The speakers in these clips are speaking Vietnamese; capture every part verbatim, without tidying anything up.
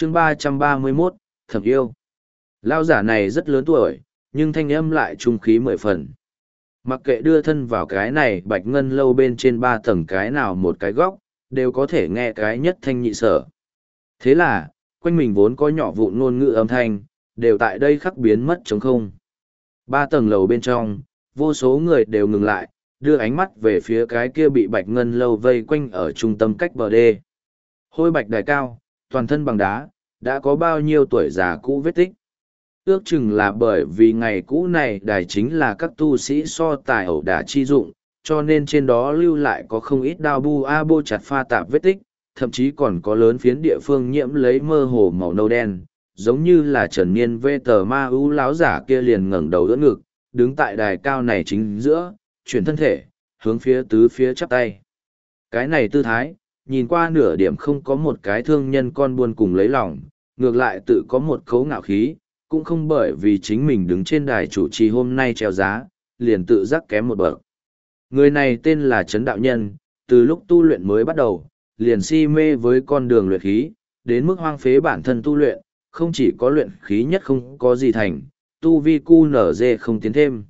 chương ba trăm ba mươi mốt, Thẩm Yêu. Lao giả này rất lớn tuổi, nhưng thanh âm lại trung khí mười phần. Mặc kệ đưa thân vào cái này bạch ngân lâu bên trên ba tầng cái nào một cái góc, đều có thể nghe cái nhất thanh nhị sở. Thế là, quanh mình vốn có nhỏ vụn ngôn ngữ âm thanh, đều tại đây khắc biến mất trống không. Ba tầng lầu bên trong, vô số người đều ngừng lại, đưa ánh mắt về phía cái kia bị bạch ngân lâu vây quanh ở trung tâm cách bờ đê. Hôi bạch đài cao, toàn thân bằng đá, đã có bao nhiêu tuổi già cũ vết tích. Ước chừng là bởi vì ngày cũ này đài chính là các tu sĩ so tài ẩu đả chi dụng, cho nên trên đó lưu lại có không ít đao bu a bô chặt pha tạp vết tích, thậm chí còn có lớn phiến địa phương nhiễm lấy mơ hồ màu nâu đen, giống như là trần niên vê tờ ma ưu láo giả kia liền ngẩng đầu đỡ ngực, đứng tại đài cao này chính giữa, chuyển thân thể, hướng phía tứ phía chắp tay. Cái này tư thái, nhìn qua nửa điểm không có một cái thương nhân con buôn cùng lấy lòng, ngược lại tự có một khấu ngạo khí, cũng không bởi vì chính mình đứng trên đài chủ trì hôm nay treo giá, liền tự giác kém một bậc. Người này tên là Trấn Đạo Nhân, từ lúc tu luyện mới bắt đầu, liền si mê với con đường luyện khí, đến mức hoang phế bản thân tu luyện, không chỉ có luyện khí nhất không có gì thành, tu vi cu nở dê không tiến thêm.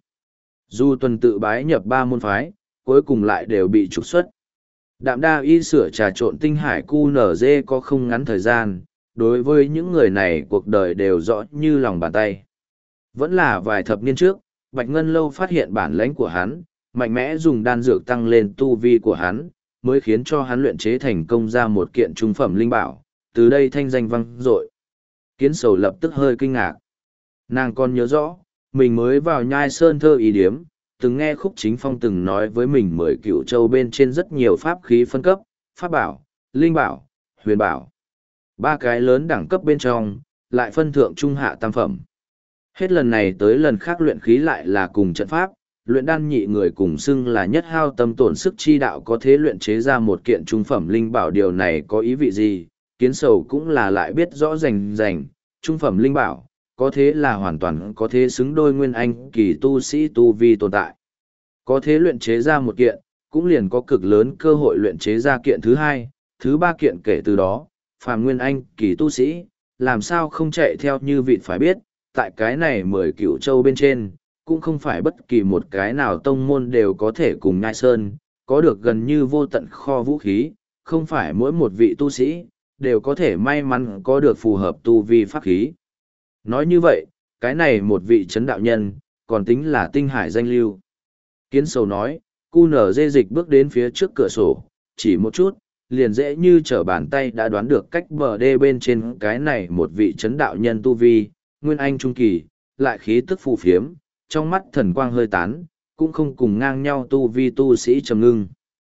Dù tuần tự bái nhập ba môn phái, cuối cùng lại đều bị trục xuất. Đạm đa y sửa trà trộn tinh hải cu nở dê có không ngắn thời gian, đối với những người này cuộc đời đều rõ như lòng bàn tay. Vẫn là vài thập niên trước, Bạch Ngân Lâu phát hiện bản lãnh của hắn, mạnh mẽ dùng đan dược tăng lên tu vi của hắn, mới khiến cho hắn luyện chế thành công ra một kiện trung phẩm linh bảo, từ đây thanh danh vang dội. Kiến Sầu lập tức hơi kinh ngạc. Nàng còn nhớ rõ, mình mới vào Nhai Sơn thơ ý điếm, từng nghe Khúc Chính Phong từng nói với mình mười cựu châu bên trên rất nhiều pháp khí phân cấp, pháp bảo, linh bảo, huyền bảo. Ba cái lớn đẳng cấp bên trong, lại phân thượng trung hạ tam phẩm. Hết lần này tới lần khác luyện khí lại là cùng trận pháp, luyện đan nhị người cùng xưng là nhất hao tâm tổn sức chi đạo có thể luyện chế ra một kiện trung phẩm linh bảo. Điều này có ý vị gì? Kiến Sầu cũng là lại biết rõ rành rành, trung phẩm linh bảo, có thế là hoàn toàn có thế xứng đôi nguyên anh kỳ tu sĩ tu vi tồn tại. Có thế luyện chế ra một kiện, cũng liền có cực lớn cơ hội luyện chế ra kiện thứ hai, thứ ba kiện kể từ đó, phàm nguyên anh kỳ tu sĩ, làm sao không chạy theo như vịt phải biết, tại cái này mười cựu châu bên trên, cũng không phải bất kỳ một cái nào tông môn đều có thể cùng Nhai Sơn, có được gần như vô tận kho vũ khí, không phải mỗi một vị tu sĩ, đều có thể may mắn có được phù hợp tu vi pháp khí. Nói như vậy, cái này một vị Trấn Đạo Nhân, còn tính là tinh hải danh lưu. Kiến Sầu nói, cu nở dê dịch bước đến phía trước cửa sổ, chỉ một chút, liền dễ như trở bàn tay đã đoán được cách bờ đê bên trên cái này một vị Trấn Đạo Nhân tu vi, nguyên anh trung kỳ, lại khí tức phù phiếm, trong mắt thần quang hơi tán, cũng không cùng ngang nhau tu vi tu sĩ trầm ngưng.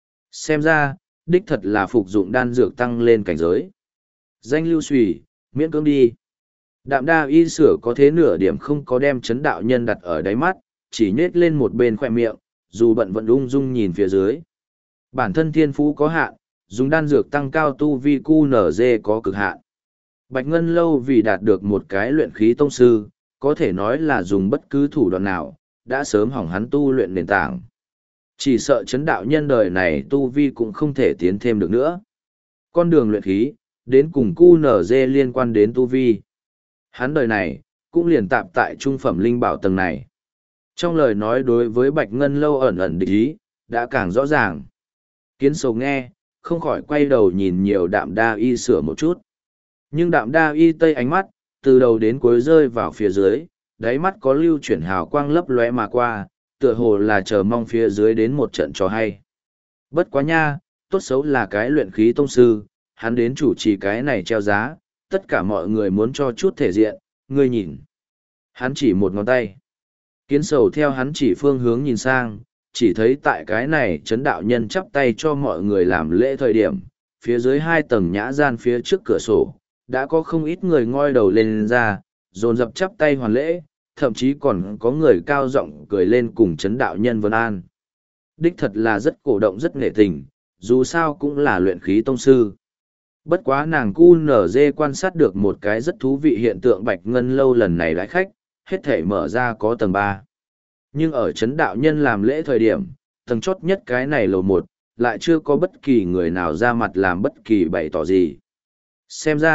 Xem ra, đích thật là phục dụng đan dược tăng lên cảnh giới. Danh lưu xùy, miễn cưỡng đi. Đạm đa y sửa có thế nửa điểm không có đem Trấn Đạo Nhân đặt ở đáy mắt, chỉ nhếch lên một bên khoe miệng, dù bận vẫn ung dung nhìn phía dưới. Bản thân thiên phú có hạn, dùng đan dược tăng cao tu vi cu nở dê có cực hạn. Bạch Ngân Lâu vì đạt được một cái luyện khí tông sư, có thể nói là dùng bất cứ thủ đoạn nào, đã sớm hỏng hắn tu luyện nền tảng. Chỉ sợ Trấn Đạo Nhân đời này tu vi cũng không thể tiến thêm được nữa. Con đường luyện khí, đến cùng cu nở dê liên quan đến tu vi. Hắn đời này, cũng liền tạm tại trung phẩm linh bảo tầng này. Trong lời nói đối với Bạch Ngân Lâu ẩn ẩn địch ý, đã càng rõ ràng. Kiến Sầu nghe, không khỏi quay đầu nhìn nhiều đạm đa y sửa một chút. Nhưng đạm đa y tây ánh mắt, từ đầu đến cuối rơi vào phía dưới, đáy mắt có lưu chuyển hào quang lấp lóe mà qua, tựa hồ là chờ mong phía dưới đến một trận trò hay. Bất quá nha, tốt xấu là cái luyện khí tông sư, hắn đến chủ trì cái này treo giá, tất cả mọi người muốn cho chút thể diện, ngươi nhìn. Hắn chỉ một ngón tay. Kiến Sầu theo hắn chỉ phương hướng nhìn sang, chỉ thấy tại cái này Trấn Đạo Nhân chắp tay cho mọi người làm lễ thời điểm, phía dưới hai tầng nhã gian phía trước cửa sổ, đã có không ít người ngoi đầu lên ra, dồn dập chắp tay hoàn lễ, thậm chí còn có người cao giọng cười lên cùng Trấn Đạo Nhân vân an. Đích thật là rất cổ động rất nghệ tình, dù sao cũng là luyện khí tông sư. Bất quá nàng cu nở dê quan sát được một cái rất thú vị hiện tượng Bạch Ngân Lâu lần này đãi khách, hết thể mở ra có tầng ba. Nhưng ở Trấn Đạo Nhân làm lễ thời điểm, tầng chót nhất cái này lầu một, lại chưa có bất kỳ người nào ra mặt làm bất kỳ bày tỏ gì. Xem ra,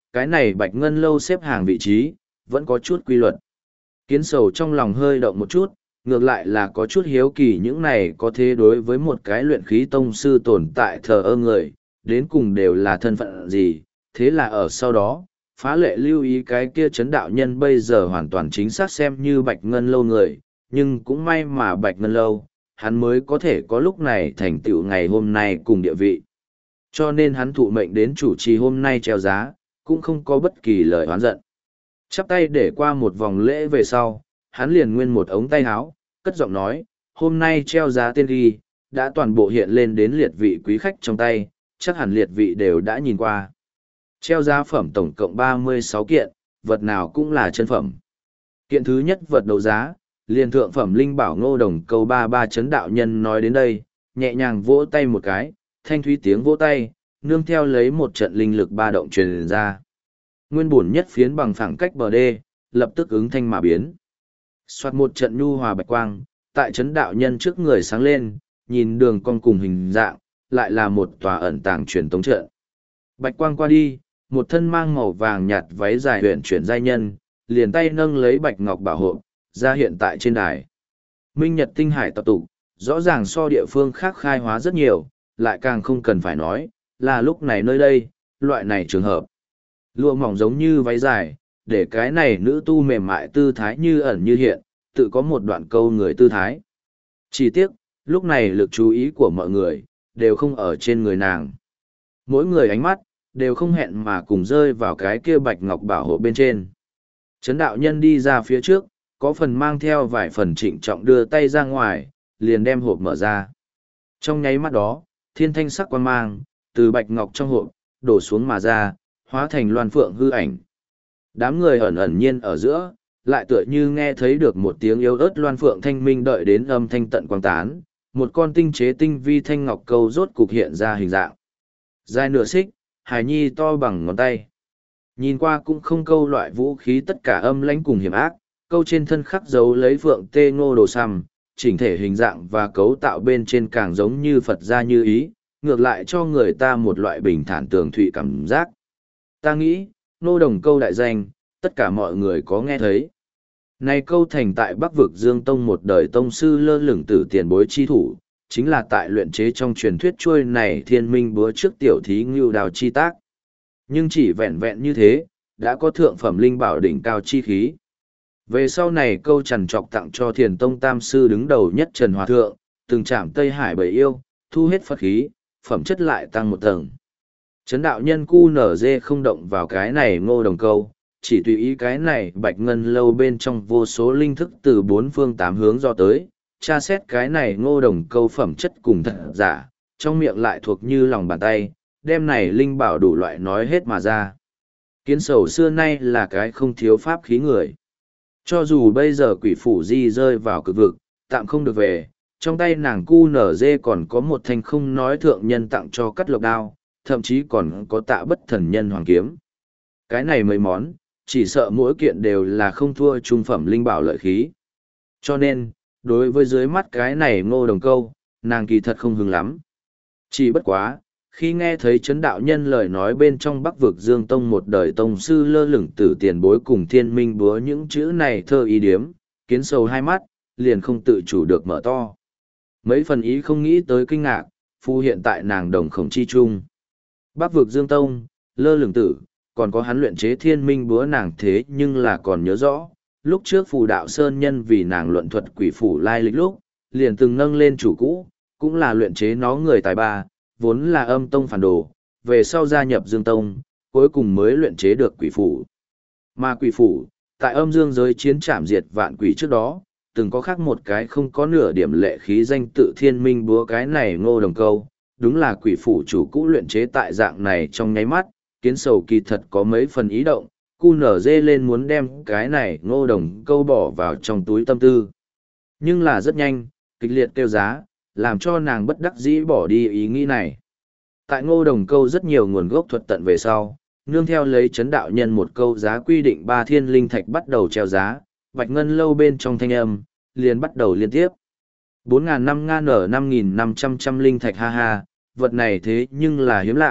cái này bạch ngân lâu xếp hàng vị trí, vẫn có chút quy luật. Kiến sầu trong lòng hơi động một chút, ngược lại là có chút hiếu kỳ những này có thế đối với một cái luyện khí tông sư tồn tại thờ ơ người, đến cùng đều là thân phận gì, thế là ở sau đó, phá lệ lưu ý cái kia chấn đạo nhân bây giờ hoàn toàn chính xác xem như bạch ngân lâu người, nhưng cũng may mà bạch ngân lâu, hắn mới có thể có lúc này thành tựu ngày hôm nay cùng địa vị. Cho nên hắn thụ mệnh đến chủ trì hôm nay treo giá, cũng không có bất kỳ lời oán giận. Chắp tay để qua một vòng lễ về sau, hắn liền nguyên một ống tay áo, cất giọng nói, hôm nay treo giá tên ghi, đã toàn bộ hiện lên đến liệt vị quý khách trong tay, chắc hẳn liệt vị đều đã nhìn qua. Treo giá phẩm tổng cộng ba mươi sáu kiện, vật nào cũng là chân phẩm. Kiện thứ nhất vật đấu giá, liền thượng phẩm linh bảo Ngô Đồng câu ba ba chấn đạo nhân nói đến đây, nhẹ nhàng vỗ tay một cái, thanh thúy tiếng vỗ tay, nương theo lấy một trận linh lực ba động truyền ra. Nguyên bổn nhất phiến bằng phẳng cách bờ đê, lập tức ứng thanh mà biến. Soạt một trận nhu hòa bạch quang, tại chấn đạo nhân trước người sáng lên, nhìn đường cong cùng hình dạng, lại là một tòa ẩn tàng truyền tống trận. Bạch quang qua đi, một thân mang màu vàng nhạt váy dài huyền chuyển giai nhân, liền tay nâng lấy bạch ngọc bảo hộ, ra hiện tại trên đài. Minh Nhật tinh hải tập tụ, rõ ràng so địa phương khác khai hóa rất nhiều, lại càng không cần phải nói, là lúc này nơi đây, loại này trường hợp. Lụa mỏng giống như váy dài, để cái này nữ tu mềm mại tư thái như ẩn như hiện, tự có một đoạn câu người tư thái. Chỉ tiếc, lúc này lực chú ý của mọi người, đều không ở trên người nàng. Mỗi người ánh mắt, đều không hẹn mà cùng rơi vào cái kia bạch ngọc bảo hộ bên trên. Chấn đạo nhân đi ra phía trước, có phần mang theo vài phần trịnh trọng đưa tay ra ngoài, liền đem hộp mở ra. Trong nháy mắt đó, thiên thanh sắc quan mang, từ bạch ngọc trong hộp, đổ xuống mà ra, hóa thành loan phượng hư ảnh. Đám người ẩn ẩn nhiên ở giữa, lại tựa như nghe thấy được một tiếng yếu ớt loan phượng thanh minh đợi đến âm thanh tận quang tán, một con tinh chế tinh vi thanh ngọc câu rốt cục hiện ra hình dạng. Dài nửa xích, hài nhi to bằng ngón tay. Nhìn qua cũng không câu loại vũ khí tất cả âm lãnh cùng hiểm ác, câu trên thân khắc dấu lấy phượng tê ngô đồ xăm, chỉnh thể hình dạng và cấu tạo bên trên càng giống như Phật gia như ý, ngược lại cho người ta một loại bình thản tường thụy cảm giác. Ta nghĩ, Ngô Đồng câu đại danh, tất cả mọi người có nghe thấy. Này câu thành tại Bắc vực Dương Tông một đời tông sư lơ lửng tử tiền bối chi thủ, chính là tại luyện chế trong truyền thuyết chuôi này thiên minh búa trước tiểu thí ngưu đào chi tác. Nhưng chỉ vẹn vẹn như thế, đã có thượng phẩm linh bảo đỉnh cao chi khí. Về sau này câu trằn trọc tặng cho thiền tông tam sư đứng đầu nhất Trần Hòa Thượng, từng chạm Tây Hải bầy yêu, thu hết Phật khí, phẩm chất lại tăng một tầng. Chấn đạo nhân cu nở dê không động vào cái này Ngô Đồng câu, chỉ tùy ý cái này bạch ngân lâu bên trong vô số linh thức từ bốn phương tám hướng do tới, tra xét cái này Ngô Đồng câu phẩm chất cùng thật giả, trong miệng lại thuộc như lòng bàn tay, đem này linh bảo đủ loại nói hết mà ra. Kiến sầu xưa nay là cái không thiếu pháp khí người. Cho dù bây giờ quỷ phủ di rơi vào cực vực, tạm không được về, trong tay nàng cu nở dê còn có một thanh không nói thượng nhân tặng cho cắt lộc đao, thậm chí còn có tạ bất thần nhân hoàng kiếm. Cái này mấy món, chỉ sợ mỗi kiện đều là không thua trung phẩm linh bảo lợi khí. Cho nên, đối với dưới mắt cái này Ngô Đồng câu, nàng kỳ thật không hứng lắm. Chỉ bất quá, khi nghe thấy chấn đạo nhân lời nói bên trong Bắc vực Dương Tông một đời tông sư lơ lửng tử tiền bối cùng thiên minh búa những chữ này thơ ý điếm, kiến sầu hai mắt, liền không tự chủ được mở to. Mấy phần ý không nghĩ tới kinh ngạc, phu hiện tại nàng đồng khổng chi trung. Bắc vực Dương Tông, lơ lửng tử, còn có hắn luyện chế thiên minh búa nàng thế nhưng là còn nhớ rõ, lúc trước phù đạo sơn nhân vì nàng luận thuật quỷ phủ lai lịch lúc, liền từng nâng lên chủ cũ, cũng là luyện chế nó người tài ba, vốn là âm tông phản đồ, về sau gia nhập Dương Tông, cuối cùng mới luyện chế được quỷ phủ. Mà quỷ phủ, tại âm dương giới chiến trảm diệt vạn quỷ trước đó, từng có khác một cái không có nửa điểm lệ khí danh tự thiên minh búa cái này Ngô Đồng câu, đúng là quỷ phủ chủ cũ luyện chế tại dạng này trong nháy mắt, kiến sầu kỳ thật có mấy phần ý động, cu nở dê lên muốn đem cái này Ngô Đồng câu bỏ vào trong túi tâm tư. Nhưng là rất nhanh, kịch liệt kêu giá, làm cho nàng bất đắc dĩ bỏ đi ý nghĩ này. Tại Ngô Đồng câu rất nhiều nguồn gốc thuật tận về sau, nương theo lấy chấn đạo nhân một câu giá quy định ba thiên linh thạch bắt đầu treo giá, bạch ngân lâu bên trong thanh âm, liền bắt đầu liên tiếp. bốn ngàn năm ngan ở năm nghìn năm trăm trăm linh thạch ha ha, vật này thế nhưng là hiếm lạ,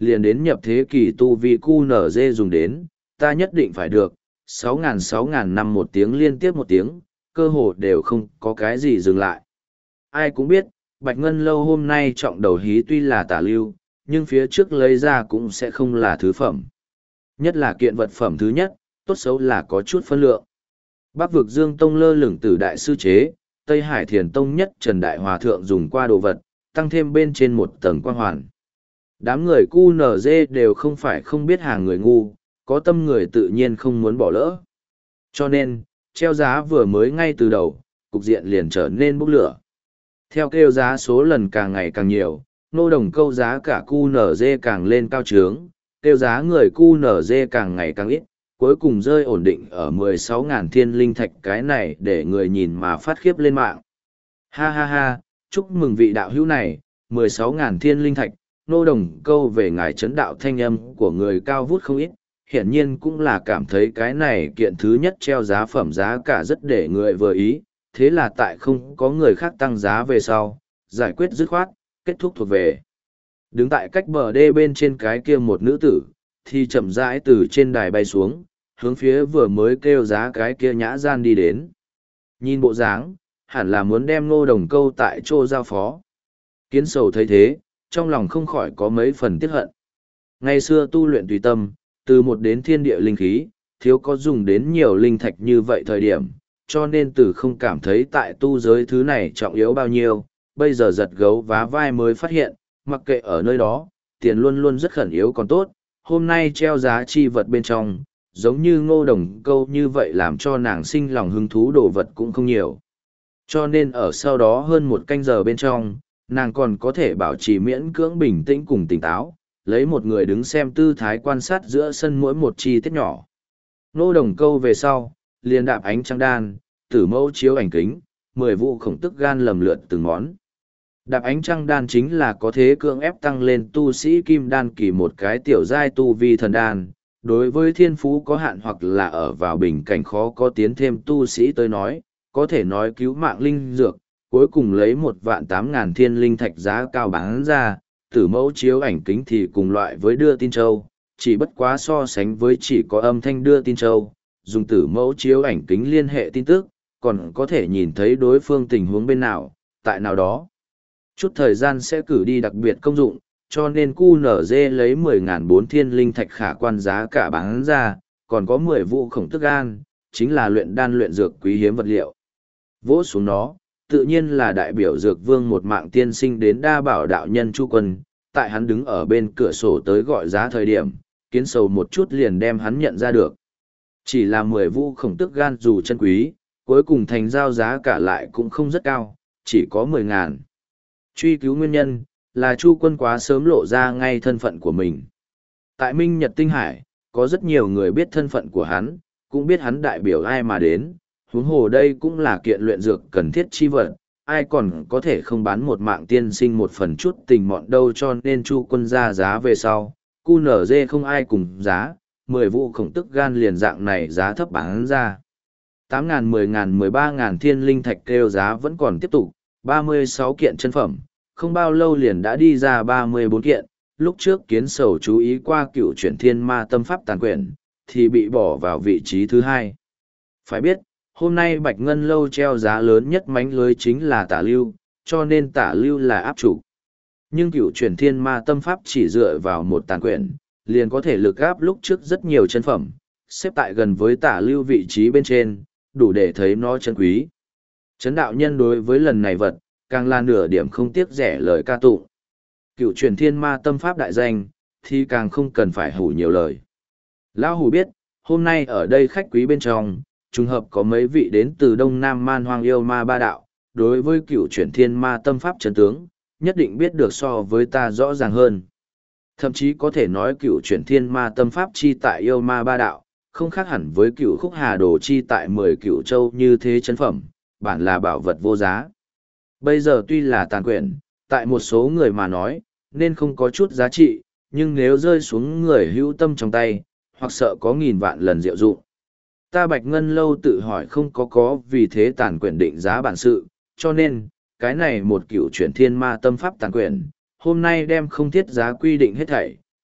liền đến nhập thế kỷ tu vi cu nở dê dùng đến, ta nhất định phải được, sáu ngàn sáu ngàn năm một tiếng liên tiếp một tiếng, cơ hồ đều không có cái gì dừng lại. Ai cũng biết, Bạch Ngân Lâu hôm nay trọng đầu hí tuy là tả lưu, nhưng phía trước lấy ra cũng sẽ không là thứ phẩm. Nhất là kiện vật phẩm thứ nhất, tốt xấu là có chút phân lượng. Bắc vực Dương Tông lơ lửng tử đại sư chế, Tây Hải Thiền Tông nhất Trần Đại Hòa Thượng dùng qua đồ vật, tăng thêm bên trên một tầng quang hoàn. Đám người cu nở dê đều không phải không biết hàng người ngu, có tâm người tự nhiên không muốn bỏ lỡ. Cho nên, treo giá vừa mới ngay từ đầu, cục diện liền trở nên bốc lửa. Theo kêu giá số lần càng ngày càng nhiều, nô đồng câu giá cả cu nở dê càng lên cao trướng, kêu giá người cu nở dê càng ngày càng ít, cuối cùng rơi ổn định ở mười sáu ngàn thiên linh thạch, cái này để người nhìn mà phát khiếp lên mạng. Ha ha ha, chúc mừng vị đạo hữu này, mười sáu ngàn thiên linh thạch, nô đồng câu về ngài chấn đạo thanh âm của người cao vút không ít, hiển nhiên cũng là cảm thấy cái này kiện thứ nhất treo giá phẩm giá cả rất để người vừa ý, thế là tại không có người khác tăng giá về sau, giải quyết dứt khoát, kết thúc thuộc về. Đứng tại cách bờ đê bên trên cái kia một nữ tử, thì chậm rãi từ trên đài bay xuống, hướng phía vừa mới kêu giá cái kia nhã gian đi đến. Nhìn bộ dáng, hẳn là muốn đem ngô đồng câu tại chỗ giao phó. Kiến sầu thấy thế, trong lòng không khỏi có mấy phần tiếc hận. Ngày xưa tu luyện tùy tâm, từ một đến thiên địa linh khí, thiếu có dùng đến nhiều linh thạch như vậy thời điểm, cho nên từ không cảm thấy tại tu giới thứ này trọng yếu bao nhiêu, bây giờ giật gấu vá vai mới phát hiện, mặc kệ ở nơi đó, tiền luôn luôn rất khẩn yếu còn tốt, hôm nay treo giá chi vật bên trong, giống như ngô đồng câu như vậy làm cho nàng sinh lòng hứng thú đồ vật cũng không nhiều. Cho nên ở sau đó hơn một canh giờ bên trong, nàng còn có thể bảo trì miễn cưỡng bình tĩnh cùng tỉnh táo, lấy một người đứng xem tư thái quan sát giữa sân mỗi một chi tiết nhỏ. Ngô đồng câu về sau, liền đạp ánh trăng đan, tử mẫu chiếu ảnh kính, mười vụ khổng tức gan lầm lượt từng món. Đạp ánh trăng đan chính là có thế cưỡng ép tăng lên tu sĩ kim đan kỳ một cái tiểu giai tu vi thần đan. Đối với thiên phú có hạn hoặc là ở vào bình cảnh khó có tiến thêm tu sĩ tới nói, có thể nói cứu mạng linh dược, cuối cùng lấy một vạn tám ngàn thiên linh thạch giá cao bán ra, tử mẫu chiếu ảnh kính thì cùng loại với đưa tin châu, chỉ bất quá so sánh với chỉ có âm thanh đưa tin châu, dùng tử mẫu chiếu ảnh kính liên hệ tin tức, còn có thể nhìn thấy đối phương tình huống bên nào, tại nào đó. Chút thời gian sẽ cử đi đặc biệt công dụng, cho nên cu nở dê lấy mười ngàn bốn thiên linh thạch khả quan giá cả bán ra, còn có mười vụ khổng tức gan, chính là luyện đan luyện dược quý hiếm vật liệu. Vỗ xuống nó, tự nhiên là đại biểu dược vương một mạng tiên sinh đến đa bảo đạo nhân Chu Quân, tại hắn đứng ở bên cửa sổ tới gọi giá thời điểm, kiến sầu một chút liền đem hắn nhận ra được. Chỉ là mười vụ khổng tức gan dù chân quý, cuối cùng thành giao giá cả lại cũng không rất cao, chỉ có mười ngàn. Truy cứu nguyên nhân, là Chu Quân quá sớm lộ ra ngay thân phận của mình. Tại Minh Nhật Tinh Hải, có rất nhiều người biết thân phận của hắn, cũng biết hắn đại biểu ai mà đến, huống hồ đây cũng là kiện luyện dược cần thiết chi vật, ai còn có thể không bán một mạng tiên sinh một phần chút tình mọn đâu, cho nên Chu Quân ra giá về sau, cu nở dê không ai cùng giá, mười vụ khổng tức gan liền dạng này giá thấp bán ra. tám ngàn, mười ngàn, mười ba ngàn thiên linh thạch kêu giá vẫn còn tiếp tục, ba mươi sáu kiện chân phẩm, không bao lâu liền đã đi ra ba mươi bốn kiện, lúc trước kiến sầu chú ý qua cựu chuyển thiên ma tâm pháp tàn quyển, thì bị bỏ vào vị trí thứ hai. Phải biết, hôm nay Bạch Ngân Lâu treo giá lớn nhất mánh lưới chính là tả lưu, cho nên tả lưu là áp chủ. Nhưng cựu chuyển thiên ma tâm pháp chỉ dựa vào một tàn quyển, liền có thể lực áp lúc trước rất nhiều chân phẩm, xếp tại gần với tả lưu vị trí bên trên, đủ để thấy nó chân quý. Chấn đạo nhân đối với lần này vật, càng là nửa điểm không tiếc rẻ lời ca tụng. Cựu truyền thiên ma tâm pháp đại danh, thì càng không cần phải hủ nhiều lời. Lão hủ biết, hôm nay ở đây khách quý bên trong, trùng hợp có mấy vị đến từ Đông Nam Man Hoang yêu ma ba đạo, đối với cựu truyền thiên ma tâm pháp chân tướng, nhất định biết được so với ta rõ ràng hơn. Thậm chí có thể nói cựu truyền thiên ma tâm pháp chi tại yêu ma ba đạo, không khác hẳn với cựu khúc hà đồ chi tại mười cựu châu như thế chân phẩm, bản là bảo vật vô giá. Bây giờ tuy là tàn quyển, tại một số người mà nói, nên không có chút giá trị, nhưng nếu rơi xuống người hữu tâm trong tay, hoặc sợ có nghìn vạn lần diệu dụng. Ta Bạch Ngân Lâu tự hỏi không có có vì thế tàn quyển định giá bản sự, cho nên, cái này một cựu chuyển thiên ma tâm pháp tàn quyển, hôm nay đem không thiết giá quy định hết thảy,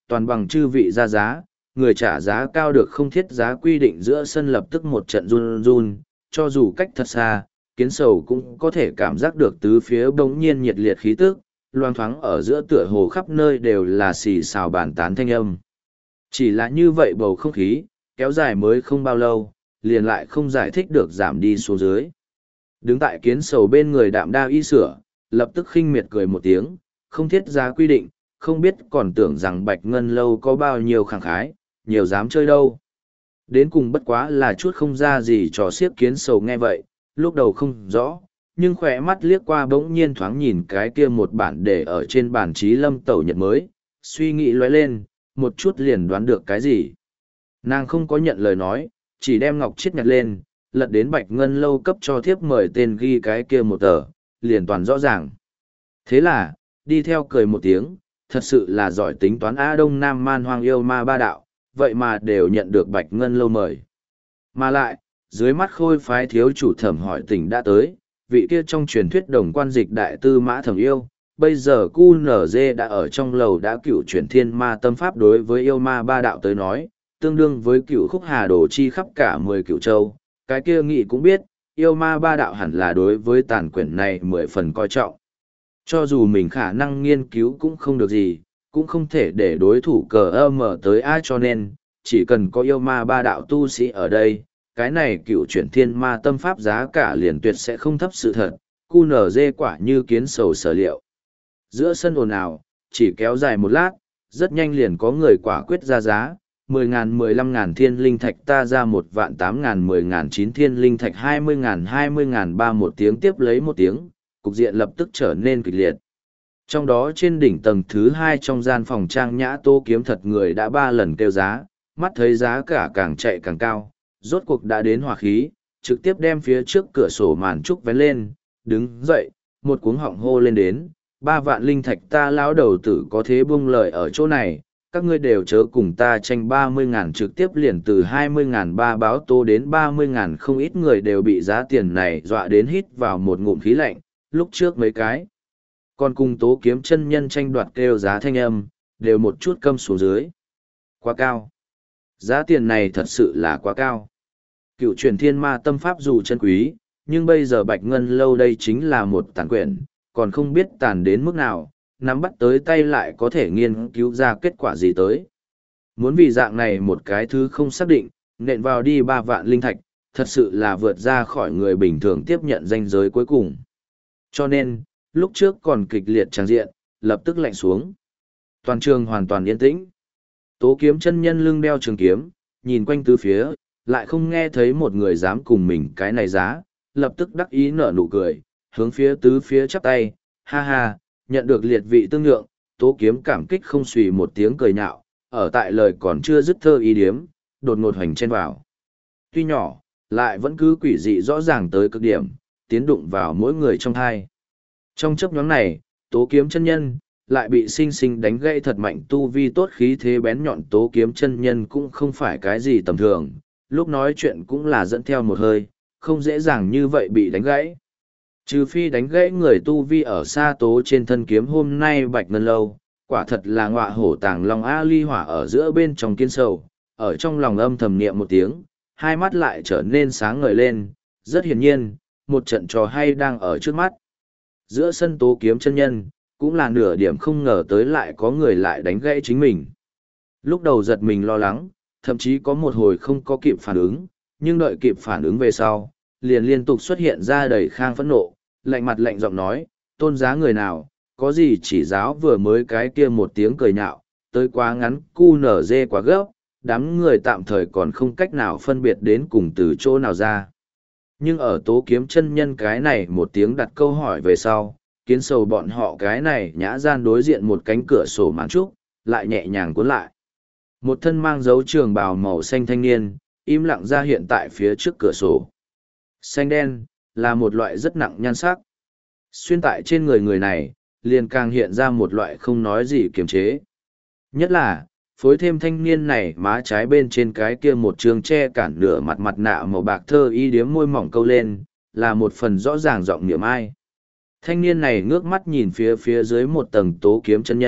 toàn bằng chư vị ra giá, người trả giá cao được không thiết giá quy định giữa sân lập tức một trận run run, cho dù cách thật xa, kiến sầu cũng có thể cảm giác được tứ phía bỗng nhiên nhiệt liệt khí tức, loang thoáng ở giữa tựa hồ khắp nơi đều là xì xào bàn tán thanh âm. Chỉ là như vậy bầu không khí, kéo dài mới không bao lâu, liền lại không giải thích được giảm đi xuống dưới. Đứng tại kiến sầu bên người đạm đa y sửa, lập tức khinh miệt cười một tiếng, không thiết giá quy định, không biết còn tưởng rằng Bạch Ngân Lâu có bao nhiêu khẳng khái, nhiều dám chơi đâu. Đến cùng bất quá là chút không ra gì trò xiếc kiến sầu nghe vậy, lúc đầu không rõ, nhưng khỏe mắt liếc qua bỗng nhiên thoáng nhìn cái kia một bản để ở trên bản trí lâm tẩu nhật mới, suy nghĩ lóe lên, một chút liền đoán được cái gì. Nàng không có nhận lời nói, chỉ đem ngọc chiết nhặt lên, lật đến Bạch Ngân Lâu cấp cho thiếp mời tên ghi cái kia một tờ, liền toàn rõ ràng. Thế là, đi theo cười một tiếng, thật sự là giỏi tính toán A Đông Nam Man Hoang yêu ma ba đạo, vậy mà đều nhận được Bạch Ngân Lâu mời. Mà lại, dưới mắt khôi phái thiếu chủ Thẩm Hỏi Tình đã tới, vị kia trong truyền thuyết đồng quan dịch đại tư mã Thẩm Yêu, bây giờ cu nở dê đã ở trong lầu đã cựu chuyển thiên ma tâm pháp đối với yêu ma ba đạo tới nói, tương đương với cựu khúc hà đồ chi khắp cả mười cựu châu, cái kia nghị cũng biết, yêu ma ba đạo hẳn là đối với tàn quyển này mười phần coi trọng. Cho dù mình khả năng nghiên cứu cũng không được gì, cũng không thể để đối thủ cờ ơ mở tới ai, cho nên, chỉ cần có yêu ma ba đạo tu sĩ ở đây, cái này cựu chuyển thiên ma tâm pháp giá cả liền tuyệt sẽ không thấp sự thật, cu nở dê quả như kiến sầu sở liệu. Giữa sân ồn ào, chỉ kéo dài một lát, rất nhanh liền có người quả quyết ra giá, mười ngàn mười lăm ngàn thiên linh thạch ta ra một vạn tám ngàn mười ngàn chín thiên linh thạch hai mươi ngàn hai mươi ngàn ba một tiếng tiếp lấy một tiếng, cục diện lập tức trở nên kịch liệt. Trong đó trên đỉnh tầng thứ hai trong gian phòng trang nhã Tô Kiếm thật người đã ba lần kêu giá, mắt thấy giá cả càng chạy càng cao, rốt cuộc đã đến hỏa khí, trực tiếp đem phía trước cửa sổ màn trúc vén lên, đứng dậy, một cuống họng hô lên đến, ba vạn linh thạch ta lão đầu tử có thế buông lời ở chỗ này, các ngươi đều chớ cùng ta tranh ba mươi ngàn trực tiếp liền từ hai mươi ngàn ba báo tô đến ba mươi ngàn, không ít người đều bị giá tiền này dọa đến hít vào một ngụm khí lạnh, lúc trước mấy cái. Còn cùng Tố Kiếm chân nhân tranh đoạt kêu giá thanh âm, đều một chút câm xuống dưới. Quá cao. Giá tiền này thật sự là quá cao. Cựu truyền thiên ma tâm pháp dù chân quý, nhưng bây giờ Bạch Ngân Lâu đây chính là một tàn quyển, còn không biết tàn đến mức nào, nắm bắt tới tay lại có thể nghiên cứu ra kết quả gì tới. Muốn vì dạng này một cái thứ không xác định, nện vào đi ba vạn linh thạch, thật sự là vượt ra khỏi người bình thường tiếp nhận danh giới cuối cùng. Cho nên, lúc trước còn kịch liệt tràng diện, lập tức lạnh xuống. Toàn trường hoàn toàn yên tĩnh. Tố Kiếm chân nhân lưng đeo trường kiếm, nhìn quanh tứ phía, lại không nghe thấy một người dám cùng mình cái này giá, lập tức đắc ý nở nụ cười, hướng phía tứ phía chắp tay, ha ha, nhận được liệt vị tương nhượng, Tố Kiếm cảm kích không xùy một tiếng cười nhạo, ở tại lời còn chưa dứt thơ ý điếm, đột ngột hoành trên vào. Tuy nhỏ, lại vẫn cứ quỷ dị rõ ràng tới cực điểm, tiến đụng vào mỗi người trong hai. Trong chấp nhóm này, Tố Kiếm chân nhân, lại bị sinh sinh đánh gãy thật mạnh tu vi tốt khí thế bén nhọn. Tố Kiếm chân nhân cũng không phải cái gì tầm thường, lúc nói chuyện cũng là dẫn theo một hơi, không dễ dàng như vậy bị đánh gãy. Trừ phi đánh gãy người tu vi ở xa Tố trên thân kiếm hôm nay Bạch Ngân Lâu, quả thật là ngọa hổ tàng long a ly hỏa ở giữa bên trong kiên sầu, ở trong lòng âm thầm niệm một tiếng, hai mắt lại trở nên sáng ngời lên, rất hiển nhiên, một trận trò hay đang ở trước mắt. Giữa sân Tố Kiếm chân nhân, cũng là nửa điểm không ngờ tới lại có người lại đánh gãy chính mình. Lúc đầu giật mình lo lắng, thậm chí có một hồi không có kịp phản ứng, nhưng đợi kịp phản ứng về sau, liền liên tục xuất hiện ra đầy khang phẫn nộ, lạnh mặt lạnh giọng nói, tôn giá người nào, có gì chỉ giáo vừa mới cái kia một tiếng cười nhạo, tới quá ngắn cu nở dê quá gấp, đám người tạm thời còn không cách nào phân biệt đến cùng từ chỗ nào ra. Nhưng ở Tố Kiếm chân nhân cái này một tiếng đặt câu hỏi về sau, kiến sầu bọn họ cái này nhã gian đối diện một cánh cửa sổ màn trúc, lại nhẹ nhàng cuốn lại. Một thân mang dấu trường bào màu xanh thanh niên, im lặng ra hiện tại phía trước cửa sổ. Xanh đen, là một loại rất nặng nhan sắc. Xuyên tại trên người người này, liền càng hiện ra một loại không nói gì kiềm chế. Nhất là, phối thêm thanh niên này má trái bên trên cái kia một trường che cản nửa mặt mặt nạ màu bạc thơ y điếm môi mỏng câu lên, là một phần rõ ràng giọng niệm ai. Thanh niên này ngước mắt nhìn phía phía dưới một tầng Tố Kiếm chân nhân,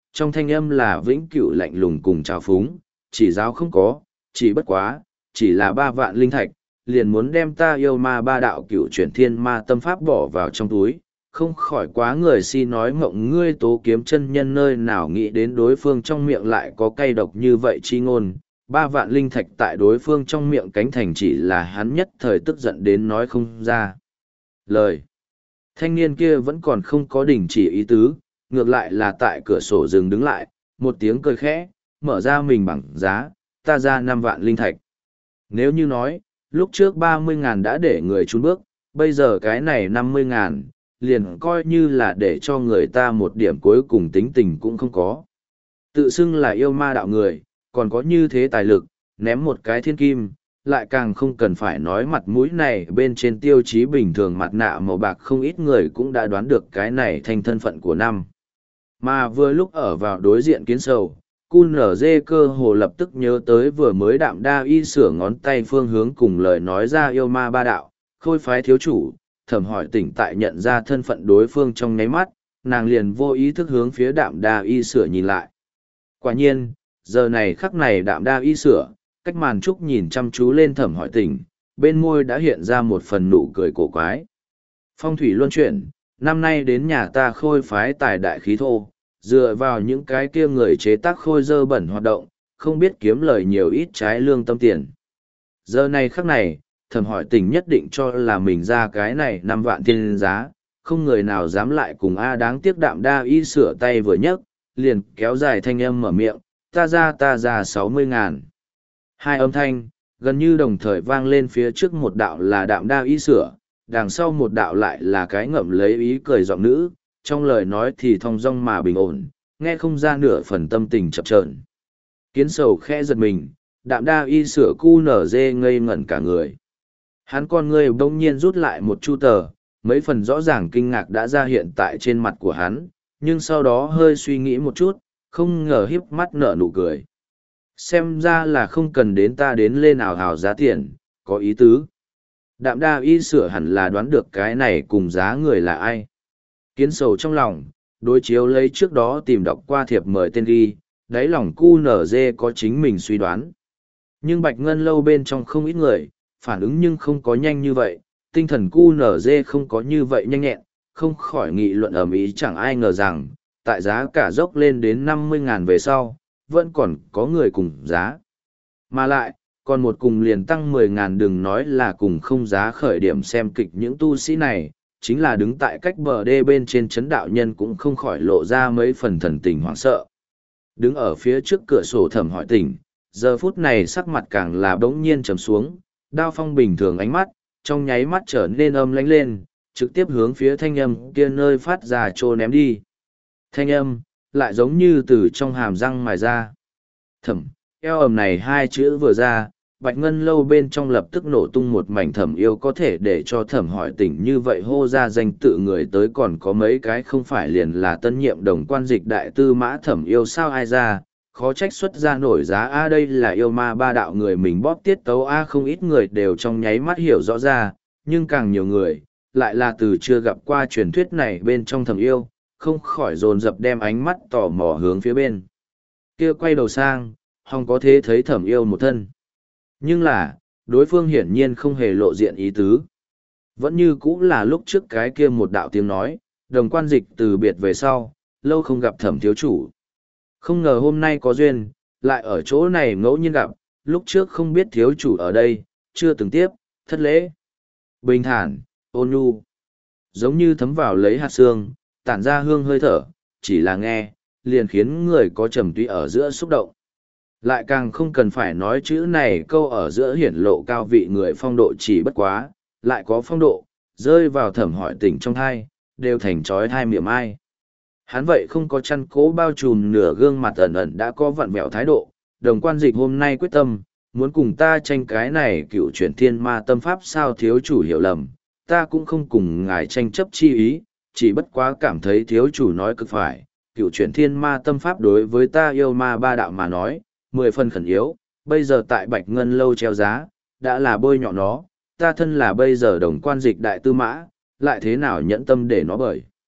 Trong thanh âm là vĩnh cửu lạnh lùng cùng trào phúng, chỉ giáo không có, chỉ bất quá, chỉ là ba vạn linh thạch, liền muốn đem ta yêu ma ba đạo cửu chuyển thiên ma tâm pháp bỏ vào trong túi, không khỏi quá người si nói mộng ngươi Tố Kiếm chân nhân nơi nào nghĩ đến đối phương trong miệng lại có cay độc như vậy chi ngôn, ba vạn linh thạch tại đối phương trong miệng cánh thành chỉ là hắn nhất thời tức giận đến nói không ra lời. Thanh niên kia vẫn còn không có đình chỉ ý tứ, ngược lại là tại cửa sổ dừng đứng lại, một tiếng cười khẽ, mở ra mình bằng giá, ta ra năm vạn linh thạch. Nếu như nói, lúc trước ba mươi ngàn đã để người trốn bước, bây giờ cái này năm mươi ngàn, liền coi như là để cho người ta một điểm cuối cùng tính tình cũng không có. Tự xưng là yêu ma đạo người, còn có như thế tài lực, ném một cái thiên kim, lại càng không cần phải nói mặt mũi này bên trên tiêu chí bình thường mặt nạ màu bạc không ít người cũng đã đoán được cái này thành thân phận của năm. Mà vừa lúc ở vào đối diện kiến sầu, cu nở dê cơ hồ lập tức nhớ tới vừa mới đạm đa y sửa ngón tay phương hướng cùng lời nói ra yêu ma ba đạo, khôi phái thiếu chủ, thẩm hỏi tỉnh tại nhận ra thân phận đối phương trong nháy mắt, nàng liền vô ý thức hướng phía đạm đa y sửa nhìn lại. Quả nhiên, giờ này khắc này đạm đa y sửa, cách màn trúc nhìn chăm chú lên thẩm hỏi tỉnh, bên môi đã hiện ra một phần nụ cười cổ quái. Phong thủy luân chuyển, năm nay đến nhà ta khôi phái tài đại khí thô, dựa vào những cái kia người chế tác khôi dơ bẩn hoạt động, không biết kiếm lời nhiều ít trái lương tâm tiền. Giờ này khắc này, thẩm hỏi tỉnh nhất định cho là mình ra cái này năm vạn thiên giá, không người nào dám lại cùng A đáng tiếc đạm đa y sửa tay vừa nhấc, liền kéo dài thanh âm mở miệng, ta ra ta ra sáu mươi ngàn. Hai âm thanh, gần như đồng thời vang lên phía trước một đạo là đạm đa y sửa, đằng sau một đạo lại là cái ngậm lấy ý cười giọng nữ, trong lời nói thì thong dong mà bình ổn, nghe không ra nửa phần tâm tình chập chờn. Kiến sầu khẽ giật mình, đạm đa y sửa cu nở dê ngây ngẩn cả người. Hắn con ngươi bỗng nhiên rút lại một chu tờ, mấy phần rõ ràng kinh ngạc đã ra hiện tại trên mặt của hắn, nhưng sau đó hơi suy nghĩ một chút, không ngờ híp mắt nở nụ cười. Xem ra là không cần đến ta đến lên ảo hào giá tiền, có ý tứ. Đạm đa y sửa hẳn là đoán được cái này cùng giá người là ai. Kiến sầu trong lòng, đối chiếu lấy trước đó tìm đọc qua thiệp mời tên ghi, đáy lòng cu nở dê có chính mình suy đoán. Nhưng bạch ngân lâu bên trong không ít người, phản ứng nhưng không có nhanh như vậy, tinh thần cu nở dê không có như vậy nhanh nhẹn, không khỏi nghị luận ầm ĩ chẳng ai ngờ rằng, tại giá cả dốc lên đến năm mươi ngàn về sau, vẫn còn có người cùng giá. Mà lại, còn một cùng liền tăng mười ngàn đừng nói là cùng không giá khởi điểm xem kịch những tu sĩ này, chính là đứng tại cách bờ đê bên trên chấn đạo nhân cũng không khỏi lộ ra mấy phần thần tình hoảng sợ. Đứng ở phía trước cửa sổ thẩm hỏi tỉnh, giờ phút này sắc mặt càng là bỗng nhiên trầm xuống, đao phong bình thường ánh mắt, trong nháy mắt trở nên âm lánh lên, trực tiếp hướng phía thanh âm kia nơi phát ra trô ném đi. Thanh âm, lại giống như từ trong hàm răng mài ra. Thẩm, eo ầm này hai chữ vừa ra, bạch ngân lâu bên trong lập tức nổ tung một mảnh thẩm yêu có thể để cho thẩm hỏi tỉnh như vậy hô ra danh tự người tới còn có mấy cái không phải liền là tân nhiệm đồng quan dịch đại tư mã thẩm yêu sao ai ra, khó trách xuất ra nổi giá A đây là yêu ma ba đạo người mình bóp tiết tấu A không ít người đều trong nháy mắt hiểu rõ ra, nhưng càng nhiều người, lại là từ chưa gặp qua truyền thuyết này bên trong thẩm yêu, không khỏi dồn dập đem ánh mắt tò mò hướng phía bên. Kia quay đầu sang, hòng có thế thấy thẩm yêu một thân. Nhưng là, đối phương hiển nhiên không hề lộ diện ý tứ. Vẫn như cũng là lúc trước cái kia một đạo tiếng nói, đồng quan dịch từ biệt về sau, lâu không gặp thẩm thiếu chủ. Không ngờ hôm nay có duyên, lại ở chỗ này ngẫu nhiên gặp, lúc trước không biết thiếu chủ ở đây, chưa từng tiếp, thất lễ. Bình thản, ôn nhu, giống như thấm vào lấy hạt xương, tản ra hương hơi thở, chỉ là nghe, liền khiến người có trầm tuy ở giữa xúc động. Lại càng không cần phải nói chữ này câu ở giữa hiển lộ cao vị người phong độ chỉ bất quá, lại có phong độ, rơi vào thẩm hỏi tỉnh trong thai, đều thành trói thai miệng ai. Hắn vậy không có chăn cố bao trùm nửa gương mặt ẩn ẩn đã có vặn vẹo thái độ, đồng quan dịch hôm nay quyết tâm, muốn cùng ta tranh cái này cựu chuyển thiên ma tâm pháp sao thiếu chủ hiểu lầm, ta cũng không cùng ngài tranh chấp chi ý, chỉ bất quá cảm thấy thiếu chủ nói cực phải, cựu chuyển thiên ma tâm pháp đối với ta yêu ma ba đạo mà nói, mười phần khẩn yếu, bây giờ tại Bạch Ngân lâu treo giá, đã là bôi nhọ nó, ta thân là bây giờ đồng quan dịch đại tư mã, lại thế nào nhẫn tâm để nó bởi.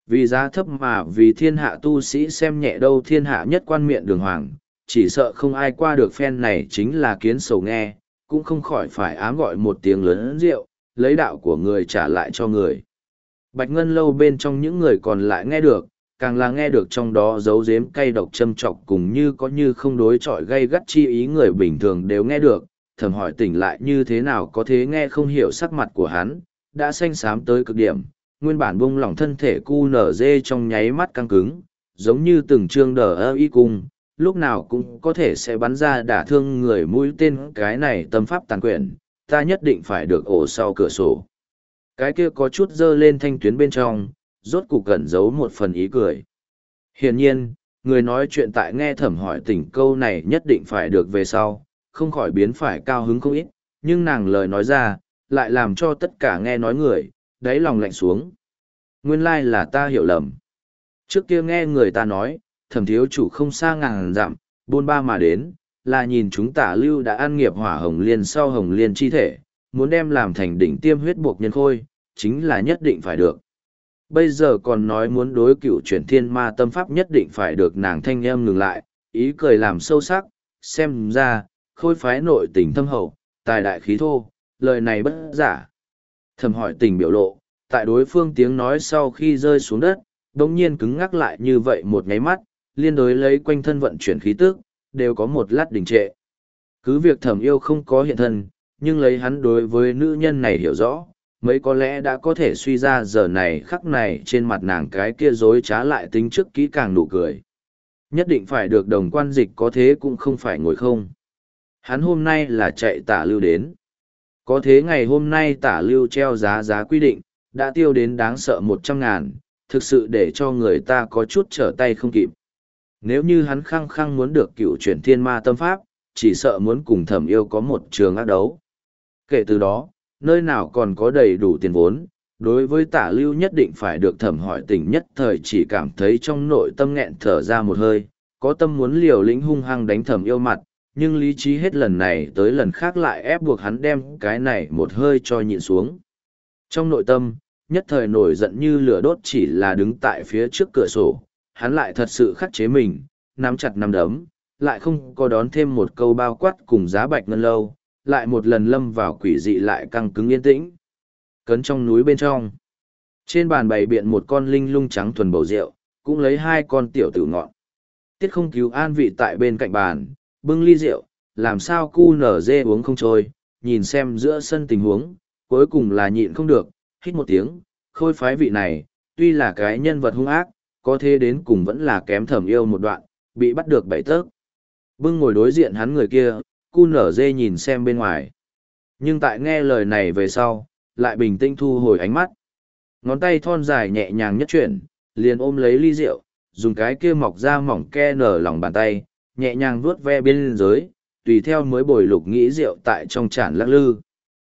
Vì giá thấp mà vì thiên hạ tu sĩ xem nhẹ đâu thiên hạ nhất quan miệng đường hoàng, chỉ sợ không ai qua được phen này chính là kiến sầu nghe, cũng không khỏi phải ám gọi một tiếng lớn rượu, lấy đạo của người trả lại cho người. Bạch Ngân Lâu bên trong những người còn lại nghe được, càng là nghe được trong đó dấu dếm cay độc châm trọc cùng như có như không đối chọi gây gắt chi ý người bình thường đều nghe được, thầm hỏi tỉnh lại như thế nào có thế nghe không hiểu sắc mặt của hắn, đã xanh xám tới cực điểm, nguyên bản bung lỏng thân thể cu nở dê trong nháy mắt căng cứng, giống như từng trương đờ ơ y cung, lúc nào cũng có thể sẽ bắn ra đả thương người mũi tên cái này tâm pháp tàn quyển, ta nhất định phải được ổ sau cửa sổ. Cái kia có chút dơ lên thanh tuyến bên trong, rốt cục cẩn giấu một phần ý cười. Hiển nhiên, người nói chuyện tại nghe thẩm hỏi tỉnh câu này nhất định phải được về sau, không khỏi biến phải cao hứng không ít, nhưng nàng lời nói ra, lại làm cho tất cả nghe nói người, đáy lòng lạnh xuống. Nguyên lai là ta hiểu lầm. Trước kia nghe người ta nói, thẩm thiếu chủ không xa ngàn dặm, buôn ba mà đến, là nhìn chúng tả lưu đã ăn nghiệp hỏa hồng liên sau hồng liên chi thể, muốn đem làm thành đỉnh tiêm huyết buộc nhân khôi, chính là nhất định phải được. Bây giờ còn nói muốn đối cựu chuyển thiên ma tâm pháp nhất định phải được nàng thanh âm ngừng lại, ý cười làm sâu sắc, xem ra, khôi phái nội tình thâm hậu, tài đại khí thô, lời này bất giả. Thầm hỏi tình biểu lộ, tại đối phương tiếng nói sau khi rơi xuống đất, đống nhiên cứng ngắc lại như vậy một nháy mắt, liên đối lấy quanh thân vận chuyển khí tức, đều có một lát đình trệ. Cứ việc thẩm yêu không có hiện thân, nhưng lấy hắn đối với nữ nhân này hiểu rõ, mấy có lẽ đã có thể suy ra giờ này khắc này trên mặt nàng cái kia dối trá lại tính trước kỹ càng nụ cười. Nhất định phải được đồng quan dịch có thế cũng không phải ngồi không. Hắn hôm nay là chạy tả lưu đến. Có thế ngày hôm nay tả lưu treo giá giá quy định, đã tiêu đến đáng sợ một trăm ngàn, thực sự để cho người ta có chút trở tay không kịp. Nếu như hắn khăng khăng muốn được cựu chuyển thiên ma tâm pháp, chỉ sợ muốn cùng thẩm yêu có một trường ác đấu. Kể từ đó, nơi nào còn có đầy đủ tiền vốn, đối với tả lưu nhất định phải được thẩm hỏi tình nhất thời chỉ cảm thấy trong nội tâm nghẹn thở ra một hơi, có tâm muốn liều lĩnh hung hăng đánh thẩm yêu mặt, nhưng lý trí hết lần này tới lần khác lại ép buộc hắn đem cái này một hơi cho nhịn xuống. Trong nội tâm, nhất thời nổi giận như lửa đốt chỉ là đứng tại phía trước cửa sổ, hắn lại thật sự khắc chế mình, nắm chặt nắm đấm, lại không có đón thêm một câu bao quát cùng giá Bạch Ngân Lâu, lại một lần lâm vào quỷ dị lại căng cứng yên tĩnh. Cấn trong núi bên trong, trên bàn bày biện một con linh lung trắng thuần bầu rượu, cũng lấy hai con tiểu tử ngọn. Tiết Không Cứu an vị tại bên cạnh bàn, bưng ly rượu, làm sao cu nở dê uống không trôi, nhìn xem giữa sân tình huống, cuối cùng là nhịn không được, hít một tiếng, khôi phái vị này, tuy là cái nhân vật hung ác, có thế đến cùng vẫn là kém thẩm yêu một đoạn, bị bắt được bảy tấc. Bưng ngồi đối diện hắn người kia, cu nở dê nhìn xem bên ngoài. Nhưng tại nghe lời này về sau, lại bình tĩnh thu hồi ánh mắt. Ngón tay thon dài nhẹ nhàng nhất chuyển, liền ôm lấy ly rượu, dùng cái kia mọc ra mỏng ke nở lòng bàn tay, nhẹ nhàng vuốt ve bên dưới, tùy theo mới bồi lục nghĩ rượu tại trong chản lắc lư.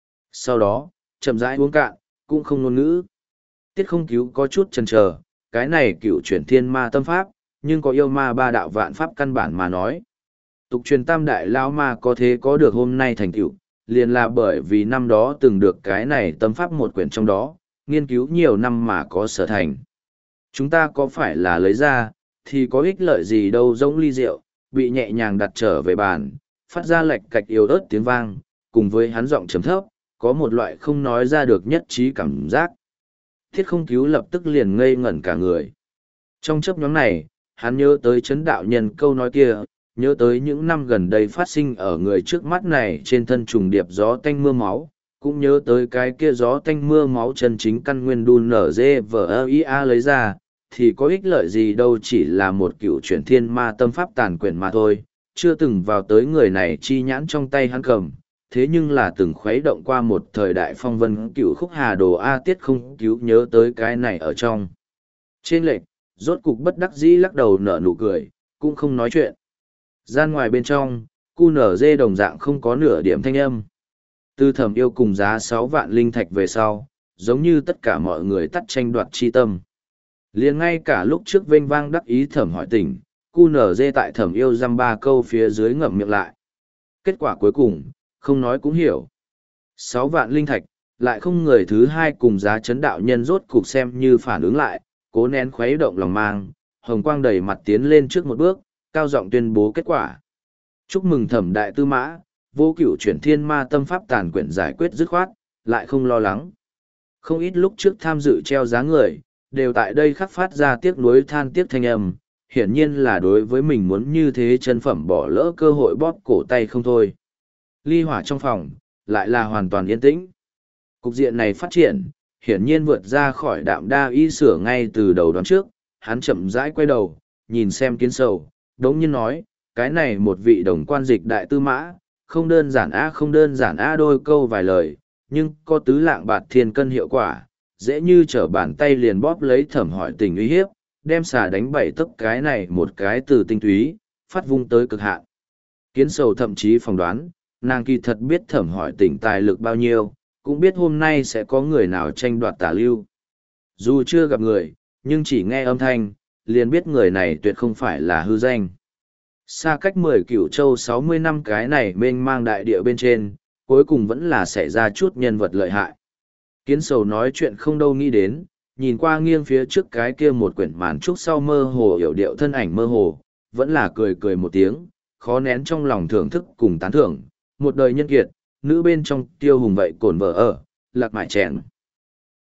Sau đó, chậm rãi uống cạn, cũng không ngôn ngữ. Tiết Không Cứu có chút chần chờ, cái này cựu chuyển thiên ma tâm pháp, nhưng có yêu ma ba đạo vạn pháp căn bản mà nói. Tục truyền tam đại lao ma có thế có được hôm nay thành tựu, liền là bởi vì năm đó từng được cái này tâm pháp một quyển trong đó, nghiên cứu nhiều năm mà có sở thành. Chúng ta có phải là lấy ra, thì có ích lợi gì đâu, giống ly rượu, bị nhẹ nhàng đặt trở về bàn, phát ra lệch cạch yếu ớt tiếng vang, cùng với hắn giọng trầm thấp, có một loại không nói ra được nhất trí cảm giác. Thiết Không Cứu lập tức liền ngây ngẩn cả người. Trong chấp nhóm này, hắn nhớ tới chấn đạo nhân câu nói kia, nhớ tới những năm gần đây phát sinh ở người trước mắt này trên thân trùng điệp gió tanh mưa máu, cũng nhớ tới cái kia gió tanh mưa máu chân chính căn nguyên đun nở dê vờ ơ i a lấy ra, thì có ích lợi gì đâu, chỉ là một cựu chuyển thiên ma tâm pháp tàn quyển mà thôi, chưa từng vào tới người này chi nhãn trong tay hắn cầm, thế nhưng là từng khuấy động qua một thời đại phong vân cựu khúc hà đồ A. Tiết Không Cứu nhớ tới cái này ở trong. Trên lệch, rốt cục bất đắc dĩ lắc đầu nở nụ cười, cũng không nói chuyện. Gian ngoài bên trong, cu nở dê đồng dạng không có nửa điểm thanh âm. Tư Thẩm Yêu cùng giá sáu vạn linh thạch về sau, giống như tất cả mọi người tắt tranh đoạt chi tâm. Liền ngay cả lúc trước vênh vang đắc ý Thẩm hỏi tình, cu nở dê tại Thẩm Yêu dăm ba câu phía dưới ngậm miệng lại. Kết quả cuối cùng, không nói cũng hiểu. Sáu vạn linh thạch, lại không người thứ hai cùng giá chấn đạo nhân rốt cục xem như phản ứng lại, cố nén khuấy động lòng mang, hồng quang đầy mặt tiến lên trước một bước, cao giọng tuyên bố kết quả. Chúc mừng thẩm đại tư mã, vô cửu chuyển thiên ma tâm pháp tàn quyển giải quyết dứt khoát, lại không lo lắng. Không ít lúc trước tham dự treo giá người, đều tại đây khắc phát ra tiếc nuối than tiếc thanh âm, hiển nhiên là đối với mình muốn như thế chân phẩm bỏ lỡ cơ hội bóp cổ tay không thôi. Ly hỏa trong phòng, lại là hoàn toàn yên tĩnh. Cục diện này phát triển, hiển nhiên vượt ra khỏi đạm đa y sửa ngay từ đầu đoán trước, hắn chậm rãi quay đầu, nhìn xem kiến sầu, đống nhiên nói, cái này một vị đồng quan dịch đại tư mã, không đơn giản a không đơn giản a đôi câu vài lời, nhưng có tứ lạng bạt thiên cân hiệu quả, dễ như trở bàn tay liền bóp lấy thẩm hỏi tình uy hiếp, đem xà đánh bảy tấc cái này một cái từ tinh túy, phát vung tới cực hạn. Kiến sầu thậm chí phỏng đoán, nàng kỳ thật biết thẩm hỏi tình tài lực bao nhiêu, cũng biết hôm nay sẽ có người nào tranh đoạt tả lưu. Dù chưa gặp người, nhưng chỉ nghe âm thanh, liền biết người này tuyệt không phải là hư danh. Xa cách mười cửu châu sáu mươi năm cái này mênh mang đại địa bên trên, cuối cùng vẫn là xảy ra chút nhân vật lợi hại. Kiến sầu nói chuyện không đâu nghĩ đến, nhìn qua nghiêng phía trước cái kia một quyển màn trúc sau mơ hồ hiểu điệu thân ảnh mơ hồ, vẫn là cười cười một tiếng, khó nén trong lòng thưởng thức cùng tán thưởng, một đời nhân kiệt, nữ bên trong tiêu hùng vậy cồn vợ ở, lạc mại chèn.